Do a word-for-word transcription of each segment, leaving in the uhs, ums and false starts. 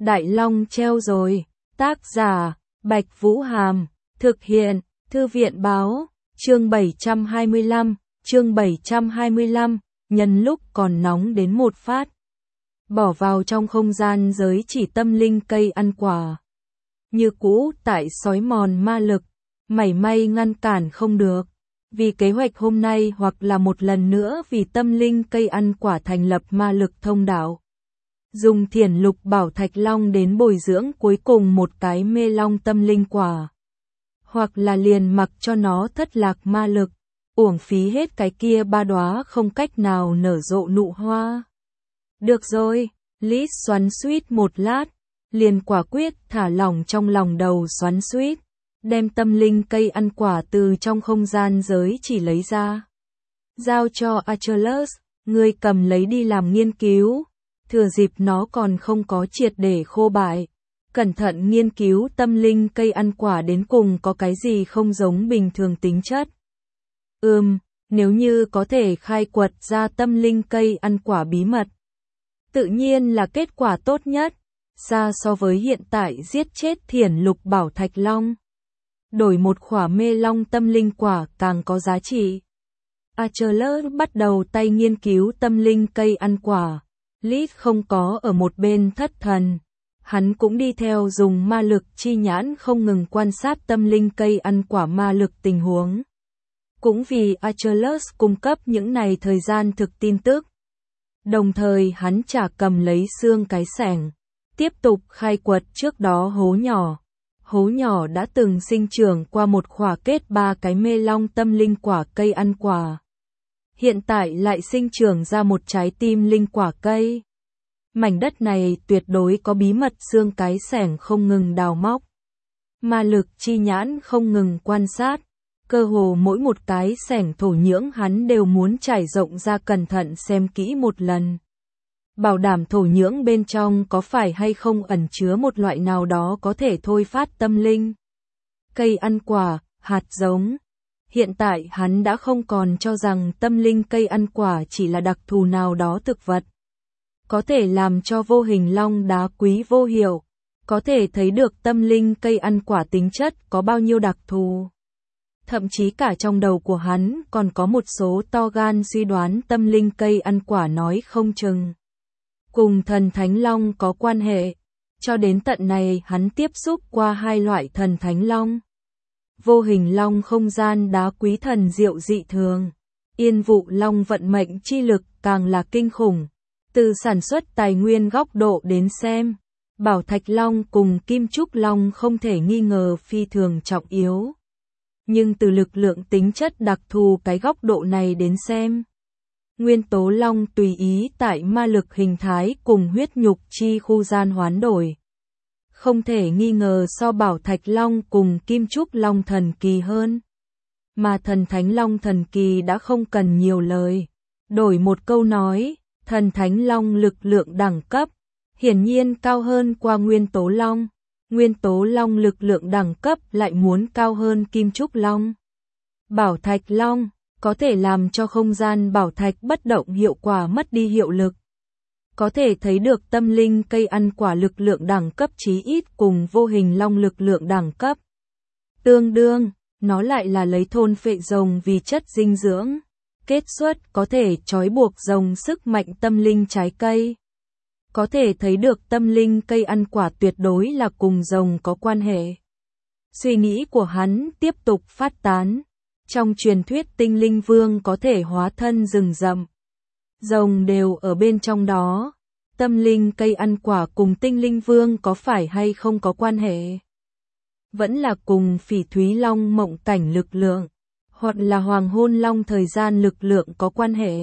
Đại Long treo rồi. Tác giả, Bạch Vũ Hàm. Thực hiện, Thư viện Báo. Chương bảy trăm hai mươi lăm, chương bảy trăm hai mươi lăm, nhân lúc còn nóng đến một phát. Bỏ vào trong không gian giới chỉ tâm linh cây ăn quả. Như cũ tại xói mòn ma lực, mảy may ngăn cản không được. Vì kế hoạch hôm nay hoặc là một lần nữa vì tâm linh cây ăn quả thành lập ma lực thông đạo. Dùng thiền lục bảo thạch long đến bồi dưỡng cuối cùng một cái mê long tâm linh quả. Hoặc là liền mặc cho nó thất lạc ma lực, uổng phí hết cái kia ba đóa không cách nào nở rộ nụ hoa. Được rồi, Liz xoắn xuýt một lát, liền quả quyết thả lỏng trong lòng đầu xoắn xuýt, đem tâm linh cây ăn quả từ trong không gian giới chỉ lấy ra. Giao cho Achilles, ngươi cầm lấy đi làm nghiên cứu, thừa dịp nó còn không có triệt để khô bại. Cẩn thận nghiên cứu tâm linh cây ăn quả đến cùng có cái gì không giống bình thường tính chất. Ừm, nếu như có thể khai quật ra tâm linh cây ăn quả bí mật, tự nhiên là kết quả tốt nhất, xa so với hiện tại giết chết thiền lục bảo thạch long. Đổi một khỏa mê long tâm linh quả càng có giá trị. Achilles bắt đầu tay nghiên cứu tâm linh cây ăn quả. Liz không có ở một bên thất thần. Hắn cũng đi theo dùng ma lực chi nhãn không ngừng quan sát tâm linh cây ăn quả ma lực tình huống. Cũng vì Achilles cung cấp những này thời gian thực tin tức. Đồng thời hắn trả cầm lấy xương cái xẻng, tiếp tục khai quật trước đó hố nhỏ. Hố nhỏ đã từng sinh trưởng qua một khỏa kết ba cái mê long tâm linh quả cây ăn quả. Hiện tại lại sinh trưởng ra một trái tim linh quả cây. Mảnh đất này tuyệt đối có bí mật, xương cái xẻng không ngừng đào móc. Ma lực chi nhãn không ngừng quan sát. Cơ hồ mỗi một cái xẻng thổ nhưỡng hắn đều muốn trải rộng ra cẩn thận xem kỹ một lần. Bảo đảm thổ nhưỡng bên trong có phải hay không ẩn chứa một loại nào đó có thể thôi phát tâm linh. Cây ăn quả, hạt giống. Hiện tại hắn đã không còn cho rằng tâm linh cây ăn quả chỉ là đặc thù nào đó thực vật. Có thể làm cho vô hình long đá quý vô hiệu. Có thể thấy được tâm linh cây ăn quả tính chất có bao nhiêu đặc thù. Thậm chí cả trong đầu của hắn còn có một số to gan suy đoán tâm linh cây ăn quả nói không chừng cùng thần thánh long có quan hệ. Cho đến tận này hắn tiếp xúc qua hai loại thần thánh long. Vô hình long không gian đá quý thần diệu dị thường. Yên vụ long vận mệnh chi lực càng là kinh khủng. Từ sản xuất tài nguyên góc độ đến xem, bảo thạch long cùng kim trúc long không thể nghi ngờ phi thường trọng yếu. Nhưng từ lực lượng tính chất đặc thù cái góc độ này đến xem, nguyên tố long tùy ý tại ma lực hình thái cùng huyết nhục chi khu gian hoán đổi. Không thể nghi ngờ so bảo thạch long cùng kim trúc long thần kỳ hơn. Mà thần thánh long thần kỳ đã không cần nhiều lời. Đổi một câu nói, thần thánh long lực lượng đẳng cấp, hiển nhiên cao hơn qua nguyên tố long. Nguyên tố long lực lượng đẳng cấp lại muốn cao hơn kim trúc long. Bảo thạch long có thể làm cho không gian bảo thạch bất động hiệu quả mất đi hiệu lực. Có thể thấy được tâm linh cây ăn quả lực lượng đẳng cấp chí ít cùng vô hình long lực lượng đẳng cấp. Tương đương, nó lại là lấy thôn phệ rồng vì chất dinh dưỡng. Kết xuất có thể trói buộc rồng sức mạnh tâm linh trái cây. Có thể thấy được tâm linh cây ăn quả tuyệt đối là cùng rồng có quan hệ. Suy nghĩ của hắn tiếp tục phát tán. Trong truyền thuyết tinh linh vương có thể hóa thân rừng rậm. Rồng đều ở bên trong đó. Tâm linh cây ăn quả cùng tinh linh vương có phải hay không có quan hệ? Vẫn là cùng phỉ thúy long mộng cảnh lực lượng, hoặc là hoàng hôn long thời gian lực lượng có quan hệ?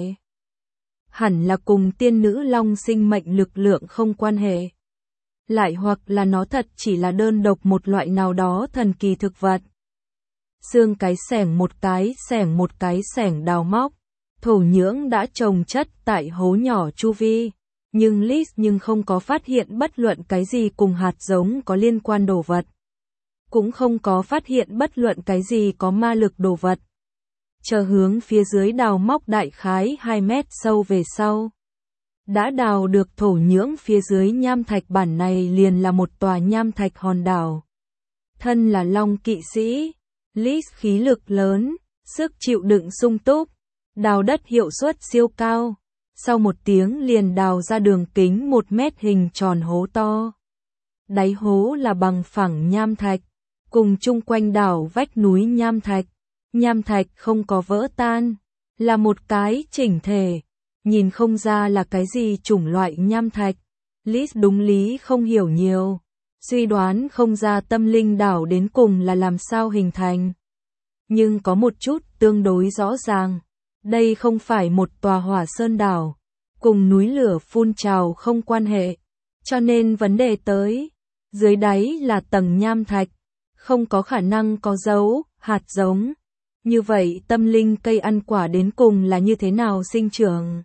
Hẳn là cùng tiên nữ long sinh mệnh lực lượng không quan hệ. Lại hoặc là nó thật chỉ là đơn độc một loại nào đó thần kỳ thực vật. Xương cái xẻng một cái xẻng một cái xẻng đào móc, thổ nhưỡng đã trồng chất tại hố nhỏ chu vi, nhưng Liz nhưng không có phát hiện bất luận cái gì cùng hạt giống có liên quan đồ vật. Cũng không có phát hiện bất luận cái gì có ma lực đồ vật. Chờ hướng phía dưới đào móc đại khái hai mét sâu về sau. Đã đào được thổ nhưỡng phía dưới nham thạch bản này liền là một tòa nham thạch hòn đảo. Thân là long kỵ sĩ, Lis khí lực lớn, sức chịu đựng sung túc, đào đất hiệu suất siêu cao. Sau một tiếng liền đào ra đường kính một mét hình tròn hố to. Đáy hố là bằng phẳng nham thạch, cùng chung quanh đảo vách núi nham thạch. Nham thạch không có vỡ tan, là một cái chỉnh thể. Nhìn không ra là cái gì chủng loại nham thạch. Lis đúng lý không hiểu nhiều, suy đoán không ra tâm linh đảo đến cùng là làm sao hình thành. Nhưng có một chút tương đối rõ ràng, đây không phải một tòa hỏa sơn đảo, cùng núi lửa phun trào không quan hệ, cho nên vấn đề tới, dưới đáy là tầng nham thạch, không có khả năng có dấu, hạt giống. Như vậy tâm linh cây ăn quả đến cùng là như thế nào sinh trưởng?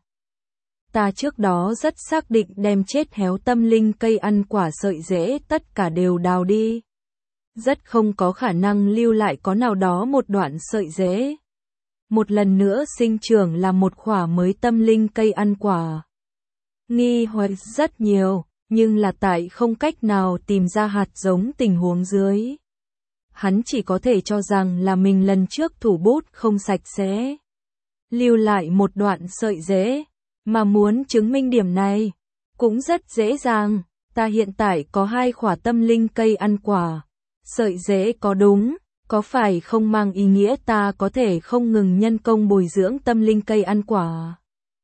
Ta trước đó rất xác định đem chết héo tâm linh cây ăn quả sợi rễ tất cả đều đào đi. Rất không có khả năng lưu lại có nào đó một đoạn sợi rễ. Một lần nữa sinh trưởng là một khỏa mới tâm linh cây ăn quả. Nghi hoặc rất nhiều, nhưng là tại không cách nào tìm ra hạt giống tình huống dưới. Hắn chỉ có thể cho rằng là mình lần trước thủ bút không sạch sẽ. Lưu lại một đoạn sợi rễ, mà muốn chứng minh điểm này, cũng rất dễ dàng. Ta hiện tại có hai khỏa tâm linh cây ăn quả. Sợi rễ có đúng, có phải không mang ý nghĩa ta có thể không ngừng nhân công bồi dưỡng tâm linh cây ăn quả.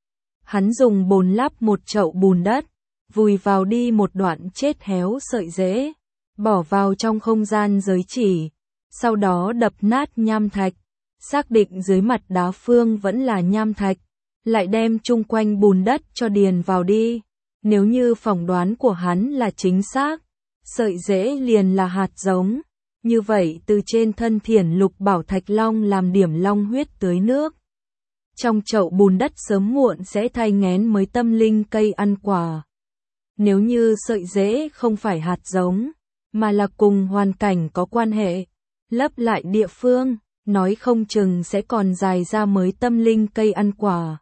Hắn dùng bồn lắp một chậu bùn đất, vùi vào đi một đoạn chết héo sợi rễ, bỏ vào trong không gian giới chỉ, sau đó đập nát nham thạch, xác định dưới mặt đá phương vẫn là nham thạch, lại đem chung quanh bùn đất cho điền vào đi. Nếu như phỏng đoán của hắn là chính xác, sợi rễ liền là hạt giống, như vậy từ trên thân Thiển Lục Bảo Thạch Long làm điểm long huyết tưới nước. Trong chậu bùn đất sớm muộn sẽ thay nghén mới tâm linh cây ăn quả. Nếu như sợi rễ không phải hạt giống, mà là cùng hoàn cảnh có quan hệ, lấp lại địa phương, nói không chừng sẽ còn dài ra mới tâm linh cây ăn quả.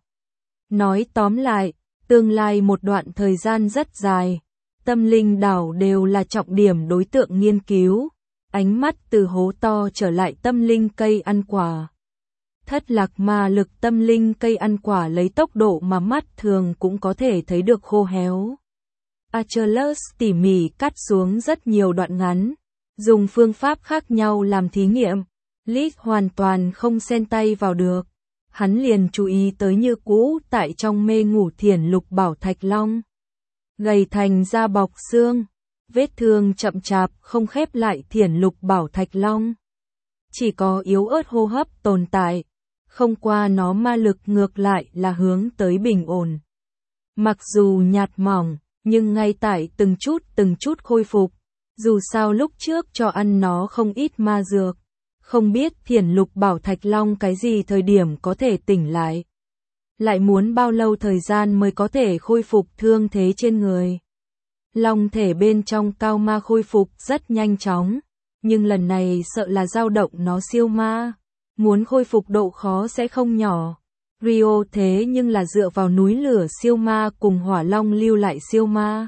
Nói tóm lại, tương lai một đoạn thời gian rất dài, tâm linh đảo đều là trọng điểm đối tượng nghiên cứu, ánh mắt từ hố to trở lại tâm linh cây ăn quả. Thất lạc ma lực tâm linh cây ăn quả lấy tốc độ mà mắt thường cũng có thể thấy được khô héo. Achilles tỉ mỉ cắt xuống rất nhiều đoạn ngắn, dùng phương pháp khác nhau làm thí nghiệm. Lis hoàn toàn không xen tay vào được. Hắn liền chú ý tới như cũ tại trong mê ngủ Thiển Lục Bảo Thạch Long. Gầy thành da bọc xương, vết thương chậm chạp không khép lại Thiển Lục Bảo Thạch Long. Chỉ có yếu ớt hô hấp tồn tại, không qua nó ma lực ngược lại là hướng tới bình ổn. Mặc dù nhạt mỏng, nhưng ngay tại từng chút từng chút khôi phục, dù sao lúc trước cho ăn nó không ít ma dược. Không biết Thiển Lục Bảo Thạch Long cái gì thời điểm có thể tỉnh lại. Lại muốn bao lâu thời gian mới có thể khôi phục thương thế trên người. Long thể bên trong cao ma khôi phục rất nhanh chóng, nhưng lần này sợ là dao động nó siêu ma. Muốn khôi phục độ khó sẽ không nhỏ. Rio thế nhưng là dựa vào núi lửa siêu ma cùng hỏa long lưu lại siêu ma.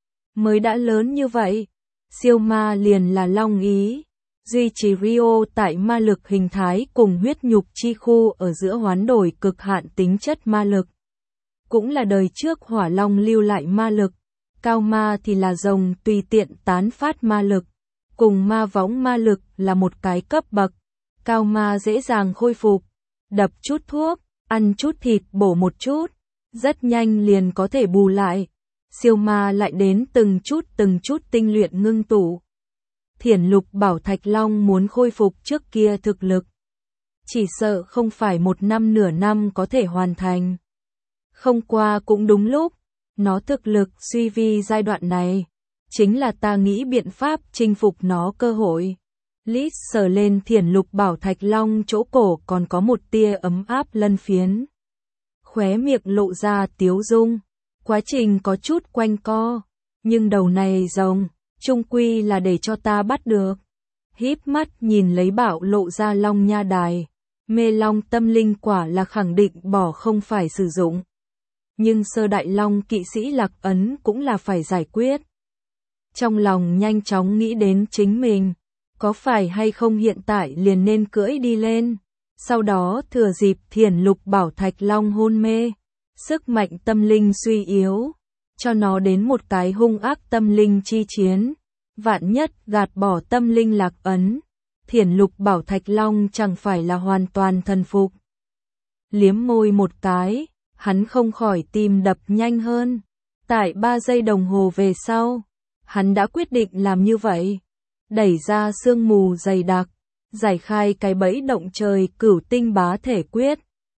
Mới đã lớn như vậy, siêu ma liền là long ý. Duy trì Rio tại ma lực hình thái cùng huyết nhục chi khu ở giữa hoán đổi cực hạn tính chất ma lực. Cũng là đời trước hỏa long lưu lại ma lực, cao ma thì là rồng tùy tiện tán phát ma lực, cùng ma võng ma lực là một cái cấp bậc, cao ma dễ dàng khôi phục, đập chút thuốc, ăn chút thịt bổ một chút, rất nhanh liền có thể bù lại, siêu ma lại đến từng chút từng chút tinh luyện ngưng tụ. Thiển Lục Bảo Thạch Long muốn khôi phục trước kia thực lực, chỉ sợ không phải một năm nửa năm có thể hoàn thành. Không qua cũng đúng lúc, nó thực lực suy vi giai đoạn này, chính là ta nghĩ biện pháp chinh phục nó cơ hội. Lis sờ lên Thiển Lục Bảo Thạch Long chỗ cổ còn có một tia ấm áp lân phiến. Khóe miệng lộ ra tiếu dung, quá trình có chút quanh co, nhưng đầu này rồng chung quy là để cho ta bắt được. Híp mắt nhìn lấy bảo lộ ra long nha đài, mê long tâm linh quả là khẳng định bỏ không phải sử dụng. nhưng sơ đại long kỵ sĩ Lạc Ấn cũng là phải giải quyết. Trong lòng nhanh chóng nghĩ đến chính mình, có phải hay không hiện tại liền nên cưỡi đi lên, sau đó thừa dịp Thiền Lục Bảo Thạch Long hôn mê, sức mạnh tâm linh suy yếu, cho nó đến một cái hung ác tâm linh chi chiến, vạn nhất gạt bỏ tâm linh Lạc Ấn, Thiền Lục Bảo Thạch Long chẳng phải là hoàn toàn thần phục. Liếm môi một cái, hắn không khỏi tim đập nhanh hơn. Tại ba giây đồng hồ về sau, hắn đã quyết định làm như vậy. Đẩy ra sương mù dày đặc, giải khai cái bẫy động trời cửu tinh bá thể quyết,